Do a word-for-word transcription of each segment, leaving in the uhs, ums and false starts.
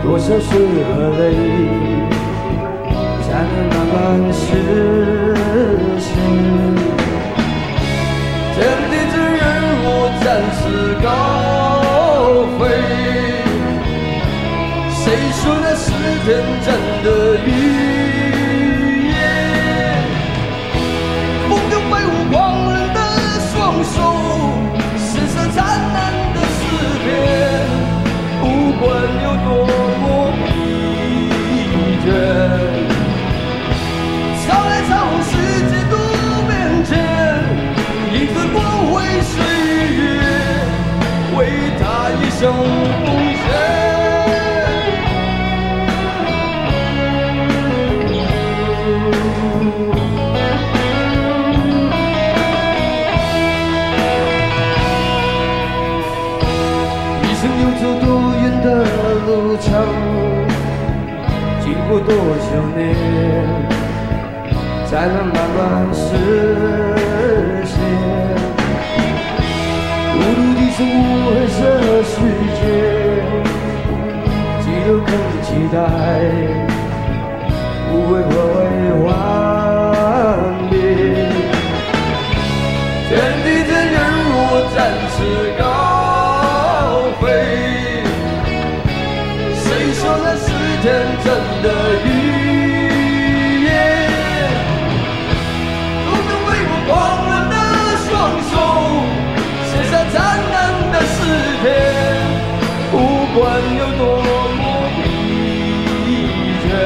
多少是和泪，才能慢慢实现。天地之任我展翅高飞，谁说那是天真的语言？风中飞舞狂人的双手，写下灿烂的诗篇，不管有多么疲倦，潮来潮往世界多变迁，一次光辉岁月，为他一生奉献。一生又走多远的路程，经过多少年，才能慢慢实现？孤独的生活，黑色世界，只有更期待，不会化为幻灭。天地间人若展翅高飞，谁说那是天真的语言？风中飞舞狂人的双手，写下灿烂的诗篇，不管有多么疲倦，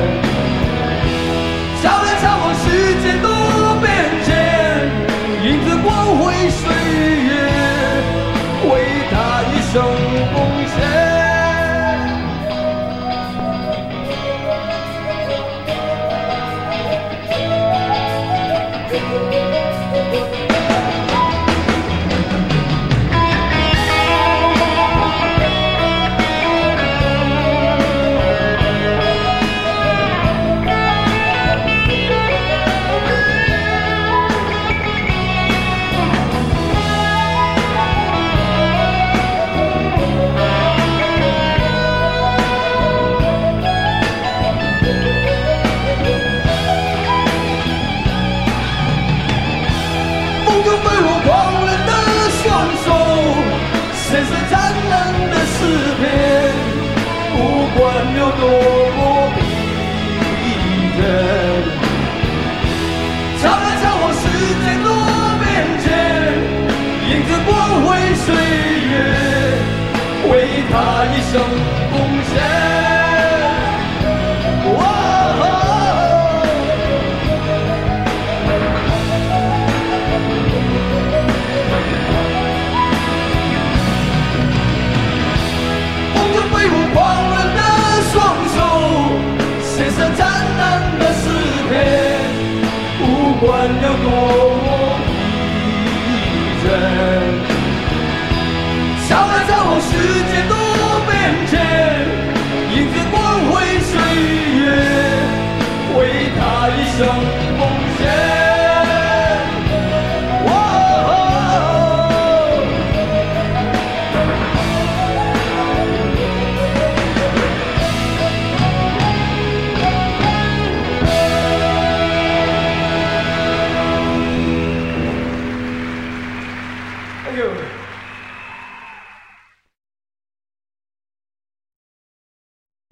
潮来潮往世界多变迁，迎着光辉岁月，为他一生奉献。写下灿烂的诗篇，不管有多么疲倦，潮来潮往世界多变迁，迎着光辉岁月，为他一生